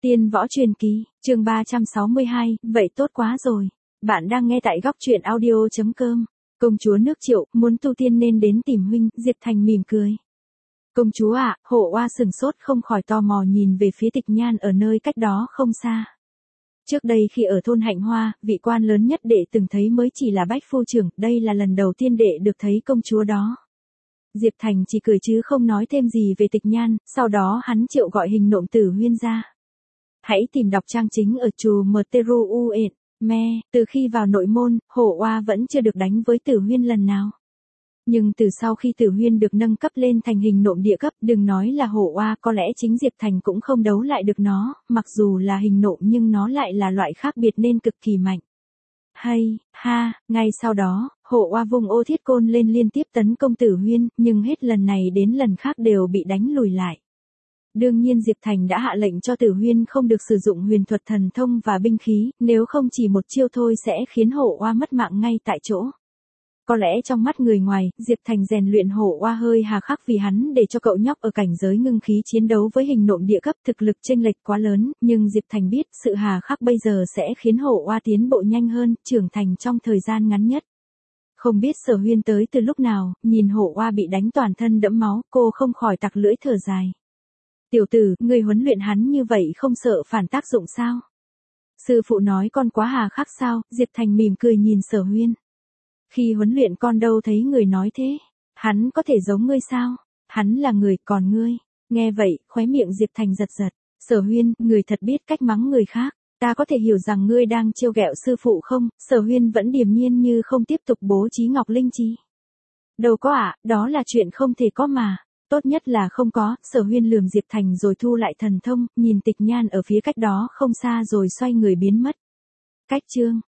Tiên võ truyền kỳ, chương 362, vậy tốt quá rồi. Bạn đang nghe tại góc truyện audio.com. Công chúa nước Triệu, muốn tu tiên nên đến tìm huynh, Diệp Thành mỉm cười. Công chúa ạ, Hộ Oa sừng sốt không khỏi tò mò nhìn về phía Tịch Nhan ở nơi cách đó không xa. Trước đây khi ở thôn Hạnh Hoa, vị quan lớn nhất đệ từng thấy mới chỉ là Bách Phu Trưởng, đây là lần đầu tiên đệ được thấy công chúa đó. Diệp Thành chỉ cười chứ không nói thêm gì về Tịch Nhan, sau đó hắn triệu gọi Hình Nộm Tử Huyên ra. Hãy tìm đọc trang chính ở chùa Mteru Me, từ khi vào nội môn, Hộ Oa vẫn chưa được đánh với Tử Huyên lần nào. Nhưng từ sau khi Tử Huyên được nâng cấp lên thành Hình Nộm địa cấp, đừng nói là Hộ Oa, có lẽ chính Diệp Thành cũng không đấu lại được nó, mặc dù là hình nộm nhưng nó lại là loại khác biệt nên cực kỳ mạnh. Hay, ha, ngay sau đó, Hộ Oa vùng ô thiết côn lên liên tiếp tấn công Tử Huyên, nhưng hết lần này đến lần khác đều bị đánh lùi lại. Đương nhiên Diệp Thành đã hạ lệnh cho Tử Huyên không được sử dụng huyền thuật thần thông và binh khí, nếu không chỉ một chiêu thôi sẽ khiến Hộ Oa mất mạng ngay tại chỗ. Có lẽ trong mắt người ngoài, Diệp Thành rèn luyện Hộ Oa hơi hà khắc vì hắn để cho cậu nhóc ở cảnh giới ngưng khí chiến đấu với hình nộm địa cấp, thực lực chênh lệch quá lớn, nhưng Diệp Thành biết sự hà khắc bây giờ sẽ khiến Hộ Oa tiến bộ nhanh hơn, trưởng thành trong thời gian ngắn nhất. Không biết Sở Huyên tới từ lúc nào, nhìn Hộ Oa bị đánh toàn thân đẫm máu, cô không khỏi tặc lưỡi thở dài. Tiểu tử, người huấn luyện hắn như vậy không sợ phản tác dụng sao? Sư phụ nói con quá hà khắc sao? Diệp Thành mỉm cười nhìn Sở Huyên. Khi huấn luyện con đâu thấy người nói thế. Hắn có thể giống ngươi sao? Hắn là người, còn ngươi. Nghe vậy, khóe miệng Diệp Thành giật giật. Sở Huyên, người thật biết cách mắng người khác. Ta có thể hiểu rằng ngươi đang trêu ghẹo sư phụ không? Sở Huyên vẫn điềm nhiên như không tiếp tục bố trí Ngọc Linh Chi. Đâu có ạ, đó là chuyện không thể có mà. Tốt nhất là không có. Sở Huyên lườm Diệp Thành rồi thu lại thần thông, nhìn Tịch Nhan ở phía cách đó không xa rồi xoay người biến mất. Cách chương